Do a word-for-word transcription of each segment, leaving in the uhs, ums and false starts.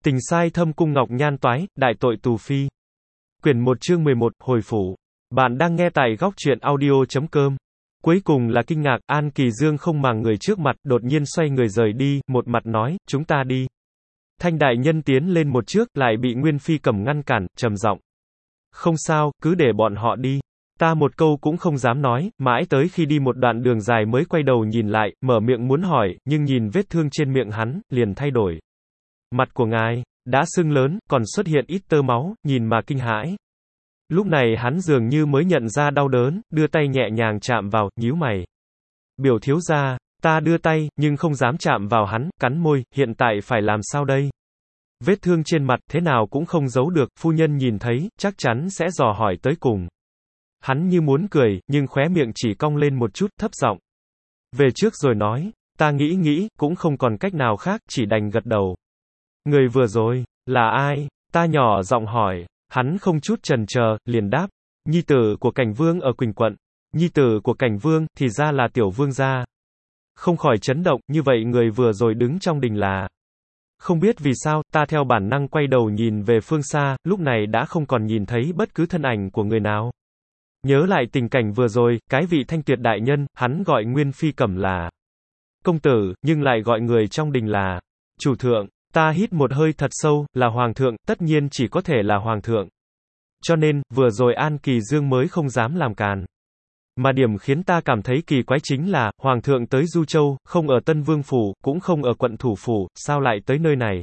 Tình sai thâm cung ngọc nhan toái, đại tội tù phi. Quyển một chương mười một, hồi phủ. Bạn đang nghe tại góc truyện audio chấm com. Cuối cùng là kinh ngạc, An Kỳ Dương không màng người trước mặt, đột nhiên xoay người rời đi, một mặt nói, chúng ta đi. Thanh đại nhân tiến lên một trước, lại bị Nguyên Phi Cẩm ngăn cản, trầm giọng. Không sao, cứ để bọn họ đi. Ta một câu cũng không dám nói, mãi tới khi đi một đoạn đường dài mới quay đầu nhìn lại, mở miệng muốn hỏi, nhưng nhìn vết thương trên miệng hắn, liền thay đổi. Mặt của ngài đã sưng lớn, còn xuất hiện ít tơ máu, nhìn mà kinh hãi. Lúc này hắn dường như mới nhận ra đau đớn, đưa tay nhẹ nhàng chạm vào, nhíu mày. Biểu thiếu gia, ta đưa tay, nhưng không dám chạm vào hắn, cắn môi, hiện tại phải làm sao đây? Vết thương trên mặt, thế nào cũng không giấu được, phu nhân nhìn thấy, chắc chắn sẽ dò hỏi tới cùng. Hắn như muốn cười, nhưng khóe miệng chỉ cong lên một chút, thấp giọng. Về trước rồi nói, ta nghĩ nghĩ, cũng không còn cách nào khác, chỉ đành gật đầu. Người vừa rồi, là ai? Ta nhỏ giọng hỏi. Hắn không chút chần chờ, liền đáp. Nhi tử của Cảnh Vương ở Quỳnh Quận. Nhi tử của Cảnh Vương, thì ra là tiểu vương gia. Không khỏi chấn động, như vậy người vừa rồi đứng trong đình là. Không biết vì sao, ta theo bản năng quay đầu nhìn về phương xa, lúc này đã không còn nhìn thấy bất cứ thân ảnh của người nào. Nhớ lại tình cảnh vừa rồi, cái vị thanh tuyệt đại nhân, hắn gọi Nguyên Phi Cẩm là công tử, nhưng lại gọi người trong đình là chủ thượng. Ta hít một hơi thật sâu, là hoàng thượng, tất nhiên chỉ có thể là hoàng thượng. Cho nên, vừa rồi An Kỳ Dương mới không dám làm càn. Mà điểm khiến ta cảm thấy kỳ quái chính là, hoàng thượng tới Du Châu, không ở Tân Vương Phủ, cũng không ở quận thủ phủ, sao lại tới nơi này?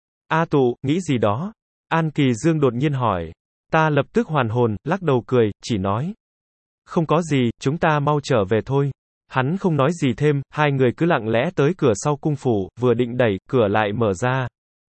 A Tụ, nghĩ gì đó? An Kỳ Dương đột nhiên hỏi. Ta lập tức hoàn hồn, lắc đầu cười, chỉ nói. Không có gì, chúng ta mau trở về thôi. Hắn không nói gì thêm, hai người cứ lặng lẽ tới cửa sau cung phủ, vừa định đẩy, cửa lại mở ra.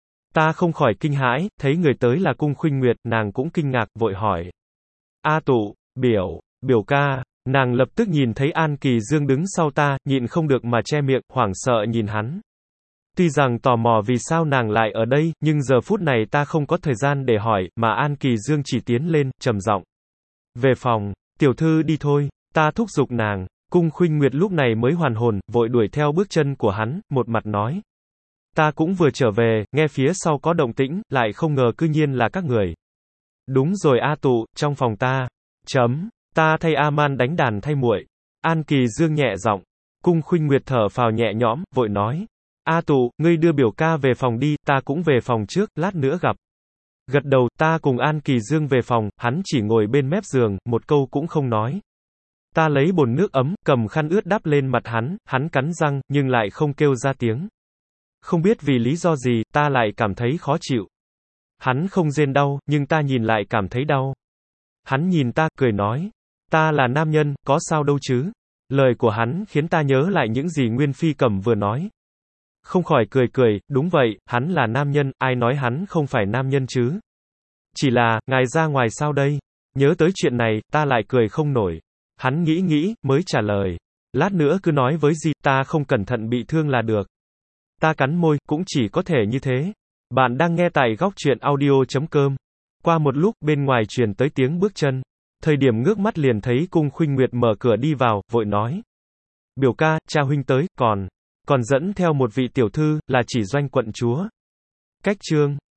Ta không khỏi kinh hãi, thấy người tới là Cung Khuynh Nguyệt, nàng cũng kinh ngạc, vội hỏi. A Tụ, biểu, biểu ca, nàng lập tức nhìn thấy An Kỳ Dương đứng sau ta, nhịn không được mà che miệng, hoảng sợ nhìn hắn. Tuy rằng tò mò vì sao nàng lại ở đây, nhưng giờ phút này ta không có thời gian để hỏi, mà An Kỳ Dương chỉ tiến lên, trầm giọng. Về phòng, tiểu thư đi thôi, ta thúc giục nàng. Cung Khuynh Nguyệt lúc này mới hoàn hồn, vội đuổi theo bước chân của hắn, một mặt nói. Ta cũng vừa trở về, nghe phía sau có động tĩnh, lại không ngờ cư nhiên là các người. Đúng rồi A Tụ, trong phòng ta. Chấm, ta thay A Man đánh đàn thay muội. An Kỳ Dương nhẹ giọng. Cung Khuynh Nguyệt thở phào nhẹ nhõm, vội nói. A Tụ, ngươi đưa biểu ca về phòng đi, ta cũng về phòng trước, lát nữa gặp. Gật đầu, ta cùng An Kỳ Dương về phòng, hắn chỉ ngồi bên mép giường, một câu cũng không nói. Ta lấy bồn nước ấm, cầm khăn ướt đắp lên mặt hắn, hắn cắn răng, nhưng lại không kêu ra tiếng. Không biết vì lý do gì, ta lại cảm thấy khó chịu. Hắn không rên đau, nhưng ta nhìn lại cảm thấy đau. Hắn nhìn ta, cười nói. Ta là nam nhân, có sao đâu chứ? Lời của hắn khiến ta nhớ lại những gì Nguyên Phi Cẩm vừa nói. Không khỏi cười cười, đúng vậy, hắn là nam nhân, ai nói hắn không phải nam nhân chứ? Chỉ là, ngài ra ngoài sao đây? Nhớ tới chuyện này, ta lại cười không nổi. Hắn nghĩ nghĩ, mới trả lời. Lát nữa cứ nói với gì, ta không cẩn thận bị thương là được. Ta cắn môi, cũng chỉ có thể như thế. Bạn đang nghe tại góc truyện audio chấm com. Qua một lúc, bên ngoài truyền tới tiếng bước chân. Thời điểm ngước mắt liền thấy Cung Khuynh Nguyệt mở cửa đi vào, vội nói. Biểu ca, cha huynh tới, còn, còn dẫn theo một vị tiểu thư, là chỉ doanh quận chúa. Cách chương.